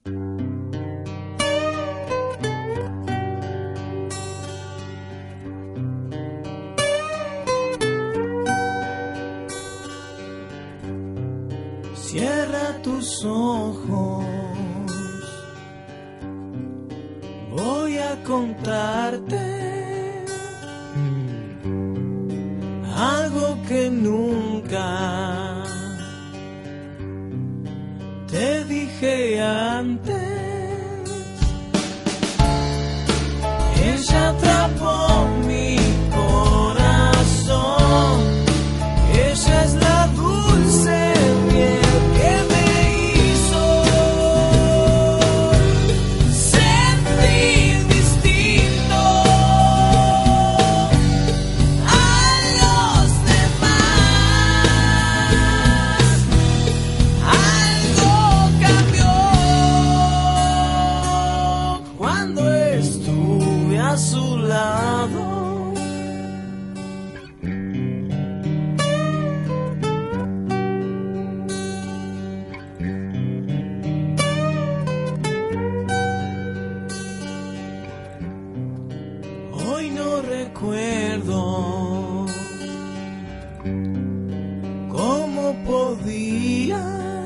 Cierra tus ojos, voy a contarte algo que nunca te dije antes. Ella atrapó mi corazón, ella es la dulce miel que me hizo sentir distinto a los demás. Algo cambió cuando estuve a su lado. Hoy no recuerdo cómo podía,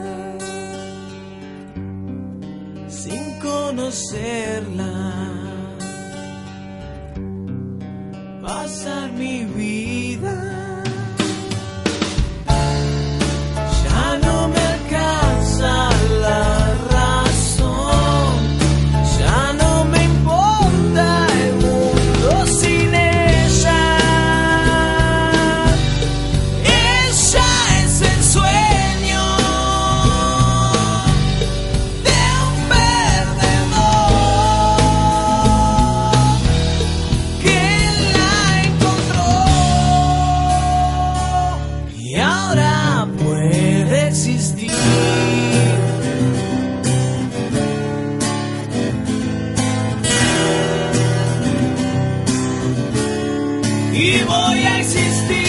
sin conocerla, pasar mi vida. Ya no me alcanza la razón, ya no me importa el mundo sin ella. Ella es el sueño de un perdedor que la encontró y ahora puede existir. Y voy a existir.